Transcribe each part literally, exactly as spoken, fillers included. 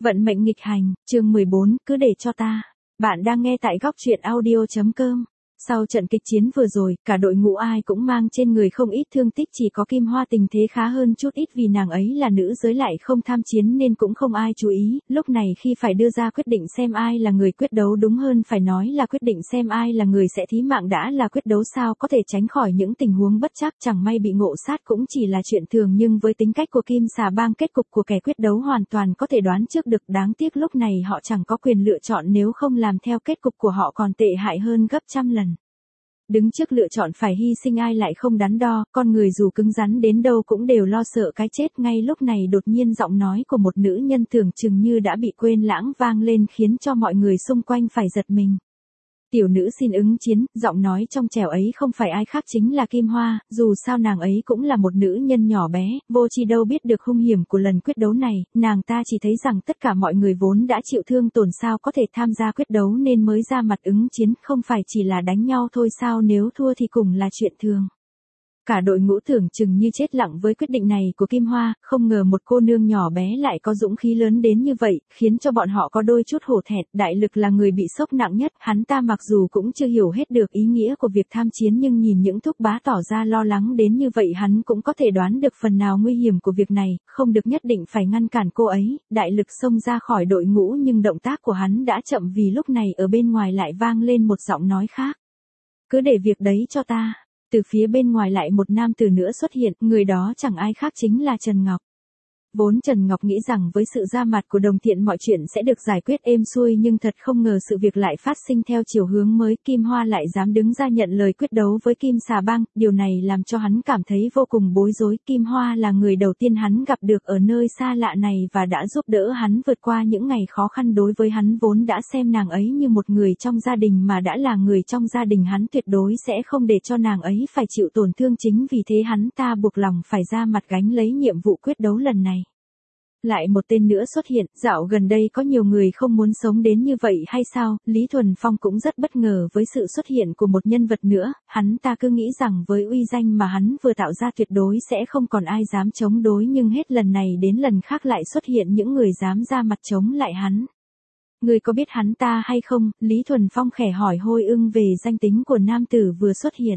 Vận mệnh nghịch hành, chương mười bốn, cứ để cho ta. Bạn đang nghe tại góc truyện audio chấm com. Sau trận kịch chiến vừa rồi, cả đội ngũ ai cũng mang trên người không ít thương tích, chỉ có Kim Hoa tình thế khá hơn chút ít vì nàng ấy là nữ giới lại không tham chiến nên cũng không ai chú ý. Lúc này khi phải đưa ra quyết định xem ai là người quyết đấu, đúng hơn phải nói là quyết định xem ai là người sẽ thí mạng, đã là quyết đấu sao có thể tránh khỏi những tình huống bất trắc, chẳng may bị ngộ sát cũng chỉ là chuyện thường, nhưng với tính cách của Kim Xà Bang, kết cục của kẻ quyết đấu hoàn toàn có thể đoán trước được. Đáng tiếc lúc này họ chẳng có quyền lựa chọn, nếu không làm theo kết cục của họ còn tệ hại hơn gấp trăm lần. Đứng trước lựa chọn phải hy sinh ai lại không đắn đo, con người dù cứng rắn đến đâu cũng đều lo sợ cái chết. Ngay lúc này đột nhiên giọng nói của một nữ nhân tưởng chừng như đã bị quên lãng vang lên, khiến cho mọi người xung quanh phải giật mình. Tiểu nữ xin ứng chiến. Giọng nói trong trẻo ấy không phải ai khác chính là Kim Hoa, dù sao nàng ấy cũng là một nữ nhân nhỏ bé, vô chi đâu biết được hung hiểm của lần quyết đấu này. Nàng ta chỉ thấy rằng tất cả mọi người vốn đã chịu thương tổn sao có thể tham gia quyết đấu nên mới ra mặt ứng chiến, không phải chỉ là đánh nhau thôi sao, nếu thua thì cũng là chuyện thường. Cả đội ngũ tưởng chừng như chết lặng với quyết định này của Kim Hoa, không ngờ một cô nương nhỏ bé lại có dũng khí lớn đến như vậy, khiến cho bọn họ có đôi chút hổ thẹn. Đại Lực là người bị sốc nặng nhất, hắn ta mặc dù cũng chưa hiểu hết được ý nghĩa của việc tham chiến, nhưng nhìn những thúc bá tỏ ra lo lắng đến như vậy, hắn cũng có thể đoán được phần nào nguy hiểm của việc này, không được nhất định phải ngăn cản cô ấy. Đại Lực xông ra khỏi đội ngũ nhưng động tác của hắn đã chậm, vì lúc này ở bên ngoài lại vang lên một giọng nói khác. Cứ để việc đấy cho ta. Từ phía bên ngoài lại một nam tử nữa xuất hiện, người đó chẳng ai khác chính là Trần Ngọc. Vốn Trần Ngọc nghĩ rằng với sự ra mặt của Đồng Thiện mọi chuyện sẽ được giải quyết êm xuôi, nhưng thật không ngờ sự việc lại phát sinh theo chiều hướng mới. Kim Hoa lại dám đứng ra nhận lời quyết đấu với Kim Xà Bang, điều này làm cho hắn cảm thấy vô cùng bối rối. Kim Hoa là người đầu tiên hắn gặp được ở nơi xa lạ này và đã giúp đỡ hắn vượt qua những ngày khó khăn. Đối với hắn vốn đã xem nàng ấy như một người trong gia đình, mà đã là người trong gia đình hắn tuyệt đối sẽ không để cho nàng ấy phải chịu tổn thương, chính vì thế hắn ta buộc lòng phải ra mặt gánh lấy nhiệm vụ quyết đấu lần này. Lại một tên nữa xuất hiện. Dạo gần đây có nhiều người không muốn sống đến như vậy hay sao? Lý Thuần Phong cũng rất bất ngờ với sự xuất hiện của một nhân vật nữa, hắn ta cứ nghĩ rằng với uy danh mà hắn vừa tạo ra tuyệt đối sẽ không còn ai dám chống đối, nhưng hết lần này đến lần khác lại xuất hiện những người dám ra mặt chống lại hắn. Người có biết hắn ta hay không? Lý Thuần Phong khẽ hỏi Hồi Ưng về danh tính của nam tử vừa xuất hiện.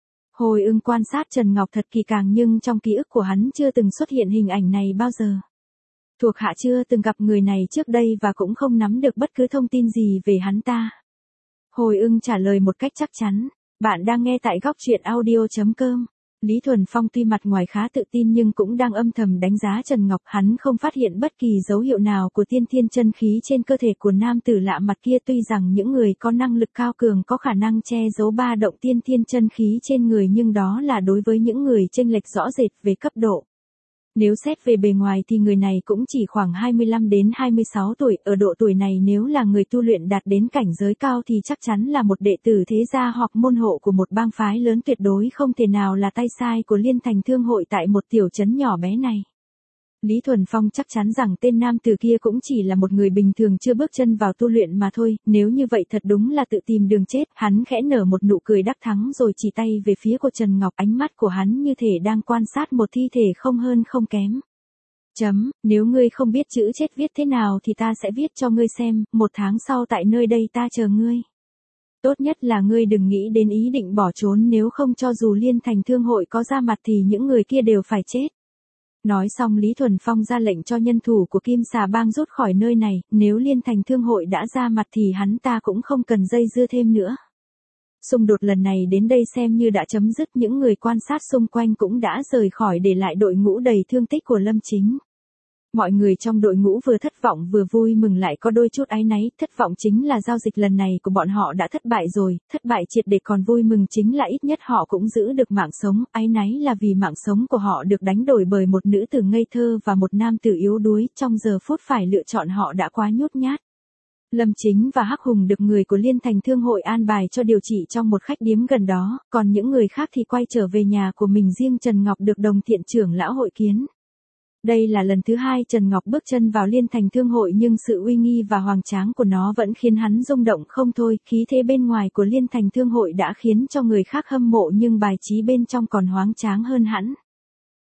Hồi Ưng quan sát Trần Ngọc thật kỳ càng, nhưng trong ký ức của hắn chưa từng xuất hiện hình ảnh này bao giờ. Thuộc hạ chưa từng gặp người này trước đây và cũng không nắm được bất cứ thông tin gì về hắn ta. Hồi Ưng trả lời một cách chắc chắn. Bạn đang nghe tại góc truyện audio chấm com. Lý Thuần Phong tuy mặt ngoài khá tự tin nhưng cũng đang âm thầm đánh giá Trần Ngọc. Hắn không phát hiện bất kỳ dấu hiệu nào của tiên thiên chân khí trên cơ thể của nam tử lạ mặt kia. Tuy rằng những người có năng lực cao cường có khả năng che giấu ba động tiên thiên chân khí trên người, nhưng đó là đối với những người chênh lệch rõ rệt về cấp độ. Nếu xét về bề ngoài thì người này cũng chỉ khoảng hai mươi lăm đến hai mươi sáu tuổi, ở độ tuổi này nếu là người tu luyện đạt đến cảnh giới cao thì chắc chắn là một đệ tử thế gia hoặc môn hộ của một bang phái lớn, tuyệt đối không thể nào là tay sai của Liên Thành Thương hội tại một tiểu trấn nhỏ bé này. Lý Thuần Phong chắc chắn rằng tên nam tử kia cũng chỉ là một người bình thường chưa bước chân vào tu luyện mà thôi, nếu như vậy thật đúng là tự tìm đường chết. Hắn khẽ nở một nụ cười đắc thắng rồi chỉ tay về phía của Trần Ngọc, ánh mắt của hắn như thể đang quan sát một thi thể không hơn không kém. Chấm, nếu ngươi không biết chữ chết viết thế nào thì ta sẽ viết cho ngươi xem, một tháng sau tại nơi đây ta chờ ngươi. Tốt nhất là ngươi đừng nghĩ đến ý định bỏ trốn, nếu không cho dù Liên Thành Thương hội có ra mặt thì những người kia đều phải chết. Nói xong Lý Thuần Phong ra lệnh cho nhân thủ của Kim Xà Bang rút khỏi nơi này, nếu Liên Thành Thương hội đã ra mặt thì hắn ta cũng không cần dây dưa thêm nữa. Xung đột lần này đến đây xem như đã chấm dứt, những người quan sát xung quanh cũng đã rời khỏi để lại đội ngũ đầy thương tích của Lâm Chính. Mọi người trong đội ngũ vừa thất vọng vừa vui mừng, lại có đôi chút áy náy. Thất vọng chính là giao dịch lần này của bọn họ đã thất bại rồi, thất bại triệt để, còn vui mừng chính là ít nhất họ cũng giữ được mạng sống. Áy náy là vì mạng sống của họ được đánh đổi bởi một nữ tử ngây thơ và một nam tử yếu đuối, trong giờ phút phải lựa chọn họ đã quá nhút nhát. Lâm Chính và Hắc Hùng được người của Liên Thành Thương hội an bài cho điều trị trong một khách điếm gần đó, còn những người khác thì quay trở về nhà của mình. Riêng Trần Ngọc được Đồng Thiện trưởng lão hội kiến. Đây là lần thứ hai Trần Ngọc bước chân vào Liên Thành Thương hội, nhưng sự uy nghi và hoành tráng của nó vẫn khiến hắn rung động không thôi. Khí thế bên ngoài của Liên Thành Thương hội đã khiến cho người khác hâm mộ, nhưng bài trí bên trong còn hoáng tráng hơn hẳn.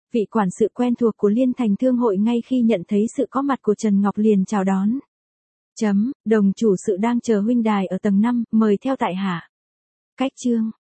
Vị quản sự quen thuộc của Liên Thành Thương hội ngay khi nhận thấy sự có mặt của Trần Ngọc liền chào đón. Chấm, đồng chủ sự đang chờ huynh đài ở tầng năm, mời theo tại hạ. Cách chương.